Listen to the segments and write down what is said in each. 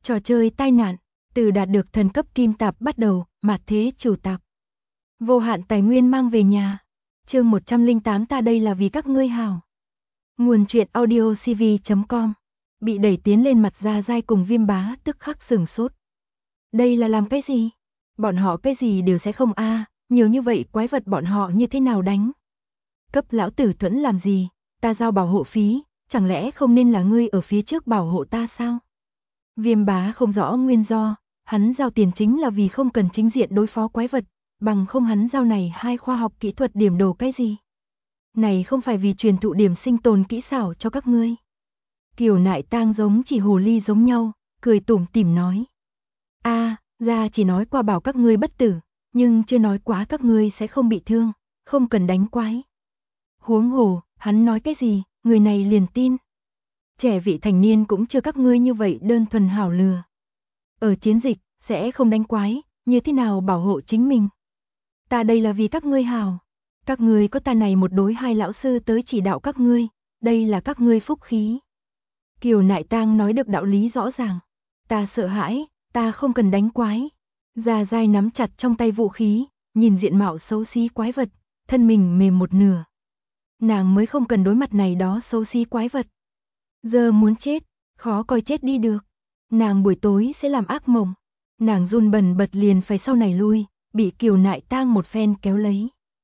Trò chơi tai nạn, từ đạt được thần cấp kim tạp bắt đầu, mạt thế chủ tạp. Vô hạn tài nguyên mang về nhà. Chương 108 ta đây là vì các ngươi hảo. Nguồn truyện audio cv.com. Bị đẩy tiến lên mặt Gia Giai cùng Viêm Bá tức khắc sừng sốt. Đây là làm cái gì? Bọn họ cái gì đều sẽ không nhiều như vậy quái vật bọn họ như thế nào đánh? Cấp lão tử thuẫn làm gì? Ta giao bảo hộ phí, chẳng lẽ không nên là ngươi ở phía trước bảo hộ ta sao? Viêm Bá không rõ nguyên do, hắn giao tiền chính là vì không cần chính diện đối phó quái vật, bằng không hắn giao này 2 khoa học kỹ thuật điểm đồ cái gì? Này không phải vì truyền thụ điểm sinh tồn kỹ xảo cho các ngươi. Kiều Nại Tang giống chỉ hồ ly giống nhau, cười tủm tỉm nói. Ra chỉ nói qua bảo các ngươi bất tử, nhưng chưa nói quá các ngươi sẽ không bị thương, không cần đánh quái. Huống hồ, hắn nói cái gì, người này liền tin. Trẻ vị thành niên cũng chưa các ngươi như vậy đơn thuần hảo lừa. Ở chiến dịch, sẽ không đánh quái, như thế nào bảo hộ chính mình. Ta đây là vì các ngươi hảo. Các ngươi có ta này một đối 2 lão sư tới chỉ đạo các ngươi, đây là các ngươi phúc khí. Kiều Nại Tang nói được đạo lý rõ ràng. Ta sợ hãi, ta không cần đánh quái. Gia Giai nắm chặt trong tay vũ khí, nhìn diện mạo xấu xí quái vật, thân mình mềm một nửa. Nàng mới không cần đối mặt này đó xấu xí quái vật. Giờ muốn chết, khó coi chết đi được. Nàng buổi tối sẽ làm ác mộng. Nàng run bần bật liền phải sau này lui, bị Kiều Nại Tang một phen kéo lấy.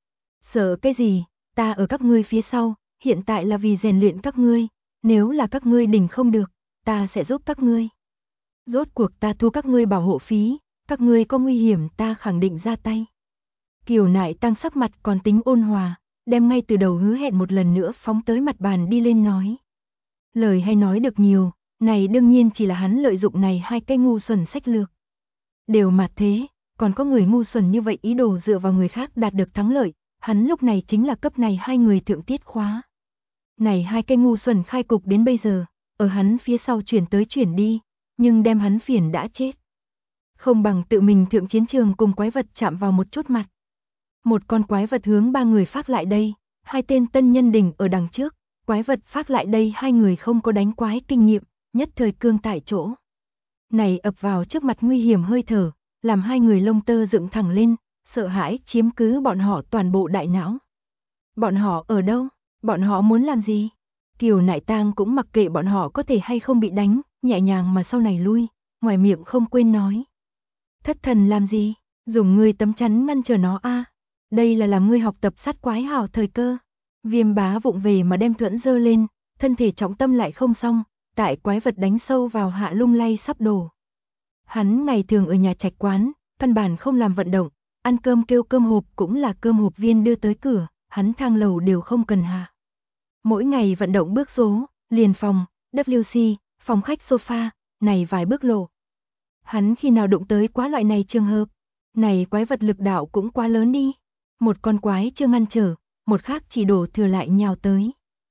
Sợ cái gì, ta ở các ngươi phía sau, hiện tại là vì rèn luyện các ngươi, nếu là các ngươi đỉnh không được, ta sẽ giúp các ngươi. Rốt cuộc ta thu các ngươi bảo hộ phí, các ngươi có nguy hiểm ta khẳng định ra tay. Kiều Nại Tang sắc mặt còn tính ôn hòa, đem ngay từ đầu hứa hẹn một lần nữa phóng tới mặt bàn đi lên nói. Lời hay nói được nhiều, này đương nhiên chỉ là hắn lợi dụng này 2 cái ngu xuẩn sách lược. Đều mặt thế, còn có người ngu xuẩn như vậy ý đồ dựa vào người khác đạt được thắng lợi, hắn lúc này chính là cấp này 2 người thượng tiết khóa. Này 2 cái ngu xuẩn khai cục đến bây giờ, ở hắn phía sau chuyển tới chuyển đi, nhưng đem hắn phiền đã chết. Không bằng tự mình thượng chiến trường cùng quái vật chạm vào một chút mặt. Một con quái vật hướng 3 người phát lại đây, 2 tên tân nhân đỉnh ở đằng trước, quái vật phát lại đây 2 người không có đánh quái kinh nghiệm, nhất thời cương tại chỗ. Này ập vào trước mặt nguy hiểm hơi thở, làm 2 người lông tơ dựng thẳng lên, sợ hãi chiếm cứ bọn họ toàn bộ đại não. Bọn họ ở đâu? Bọn họ muốn làm gì? Kiều Nại Tang cũng mặc kệ bọn họ có thể hay không bị đánh, nhẹ nhàng mà sau này lui, ngoài miệng không quên nói. Thất thần làm gì? Dùng ngươi tấm chắn ngăn trở nó Đây là làm ngươi học tập sát quái hảo thời cơ. Viêm Bá vụng về mà đem thuẫn dơ lên, thân thể trọng tâm lại không xong, tại quái vật đánh sâu vào hạ lung lay sắp đổ. Hắn ngày thường ở nhà trạch quán, căn bản không làm vận động, ăn cơm kêu cơm hộp cũng là cơm hộp viên đưa tới cửa, hắn thang lầu đều không cần hạ. Mỗi ngày vận động bước số, liền phòng, WC, phòng khách sofa, này vài bước lộ. Hắn khi nào đụng tới quá loại này trường hợp, này quái vật lực đạo cũng quá lớn đi. Một con quái chưa ngăn trở, một khác chỉ đổ thừa lại nhào tới.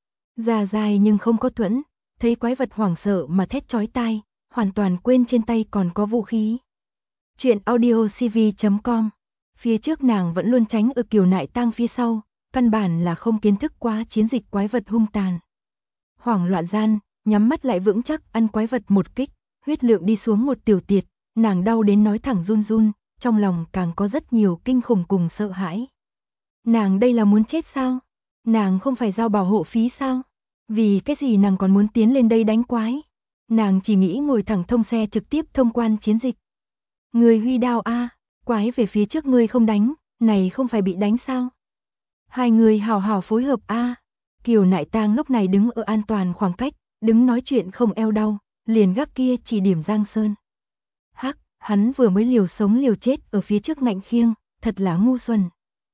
Gia Giai nhưng không có thuẫn, thấy quái vật hoảng sợ mà thét chói tai, hoàn toàn quên trên tay còn có vũ khí. Chuyện audio cv.com. Phía trước nàng vẫn luôn tránh ở Kiều Nại Tang phía sau, căn bản là không kiến thức quá chiến dịch quái vật hung tàn. Hoảng loạn gian, nhắm mắt lại vững chắc ăn quái vật một kích, huyết lượng đi xuống một tiểu tiệt, nàng đau đến nói thẳng run run, trong lòng càng có rất nhiều kinh khủng cùng sợ hãi. Nàng đây là muốn chết sao? Nàng không phải giao bảo hộ phí sao? Vì cái gì nàng còn muốn tiến lên đây đánh quái? Nàng chỉ nghĩ ngồi thẳng thông xe trực tiếp thông quan chiến dịch. Người huy đao quái về phía trước ngươi không đánh, này không phải bị đánh sao? 2 người hào hào phối hợp Kiều Nại Tang lúc này đứng ở an toàn khoảng cách, đứng nói chuyện không eo đau, liền gác kia chỉ điểm Giang Sơn. Hắc, hắn vừa mới liều sống liều chết ở phía trước ngạnh khiêng, thật là ngu xuẩn.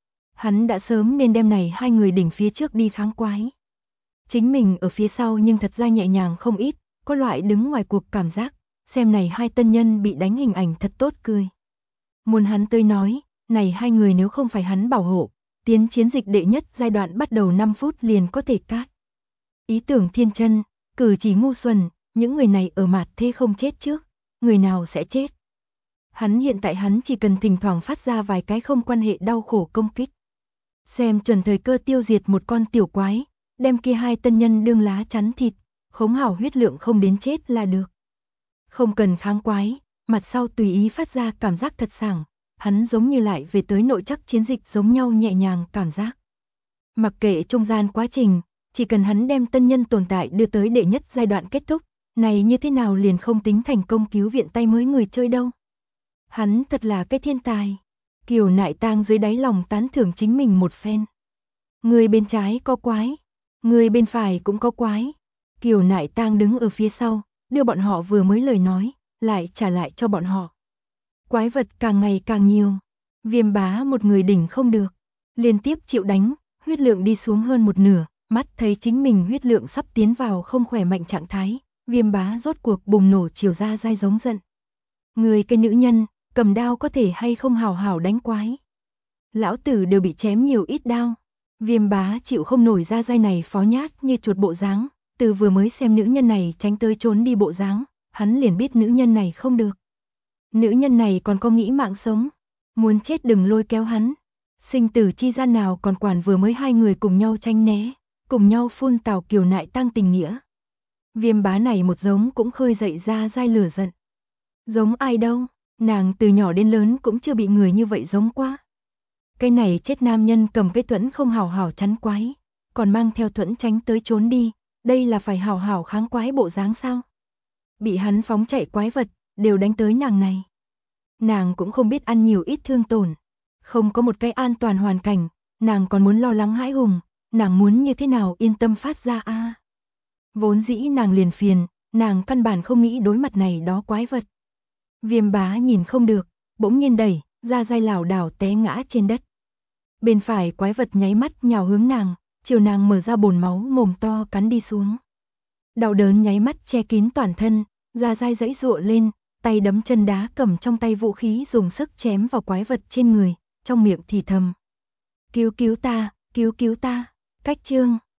Hắn đã sớm nên đem này 2 người đỉnh phía trước đi kháng quái. Chính mình ở phía sau nhưng thật ra nhẹ nhàng không ít, có loại đứng ngoài cuộc cảm giác, xem này 2 tân nhân bị đánh hình ảnh thật tốt cười. Muốn hắn tươi nói, này 2 người nếu không phải hắn bảo hộ, tiến chiến dịch đệ nhất giai đoạn bắt đầu 5 phút liền có thể cát. Ý tưởng thiên chân, cử chỉ ngu xuẩn, những người này ở mặt thế không chết trước, người nào sẽ chết. Hắn hiện tại hắn chỉ cần thỉnh thoảng phát ra vài cái không quan hệ đau khổ công kích. Xem chuẩn thời cơ tiêu diệt một con tiểu quái, đem kia 2 tân nhân đương lá chắn thịt, khống hảo huyết lượng không đến chết là được. Không cần kháng quái, mặt sau tùy ý phát ra cảm giác thật sảng, hắn giống như lại về tới nội chắc chiến dịch giống nhau nhẹ nhàng cảm giác. Mặc kệ trung gian quá trình, chỉ cần hắn đem tân nhân tồn tại đưa tới đệ nhất giai đoạn kết thúc, này như thế nào liền không tính thành công cứu viện tay mới người chơi đâu. Hắn thật là cái thiên tài. Kiều Nại Tang dưới đáy lòng tán thưởng chính mình một phen. Người bên trái có quái, người bên phải cũng có quái. Kiều Nại Tang đứng ở phía sau, đưa bọn họ vừa mới lời nói, lại trả lại cho bọn họ. Quái vật càng ngày càng nhiều, Viêm Bá một người đỉnh không được, liên tiếp chịu đánh, huyết lượng đi xuống hơn một nửa, mắt thấy chính mình huyết lượng sắp tiến vào không khỏe mạnh trạng thái, Viêm Bá rốt cuộc bùng nổ chiều ra dai giống giận. Người cái nữ nhân, cầm đao có thể hay không hào hào đánh quái. Lão tử đều bị chém nhiều ít đao. Viêm Bá chịu không nổi ra dai này phó nhát như chuột bộ dáng, từ vừa mới xem nữ nhân này tránh tới trốn đi bộ dáng, hắn liền biết nữ nhân này không được. Nữ nhân này còn có nghĩ mạng sống, muốn chết đừng lôi kéo hắn. Sinh tử chi gian nào còn quản vừa mới hai người cùng nhau tranh né, cùng nhau phun tào Kiều Nại Tang tình nghĩa. Viêm Bá này một giống cũng khơi dậy ra dai lửa giận. Giống ai đâu, nàng từ nhỏ đến lớn cũng chưa bị người như vậy giống quá. Cái này chết nam nhân cầm cái thuẫn không hào hào chắn quái, còn mang theo thuẫn tránh tới trốn đi, đây là phải hào hào kháng quái bộ dáng sao? Bị hắn phóng chạy quái vật, đều đánh tới nàng này. Nàng cũng không biết ăn nhiều ít thương tổn, không có một cái an toàn hoàn cảnh, nàng còn muốn lo lắng hãi hùng, nàng muốn như thế nào yên tâm phát ra a. Vốn dĩ nàng liền phiền, nàng căn bản không nghĩ đối mặt này đó quái vật. Viêm Bá nhìn không được, bỗng nhiên đẩy, ra dai lảo đảo té ngã trên đất. Bên phải quái vật nháy mắt nhào hướng nàng, chiều nàng mở ra bồn máu mồm to cắn đi xuống. Đau đớn nháy mắt che kín toàn thân, ra dai giãy giụa lên, tay đấm chân đá cầm trong tay vũ khí dùng sức chém vào quái vật trên người, trong miệng thì thầm. Cứu cứu ta, cách chương.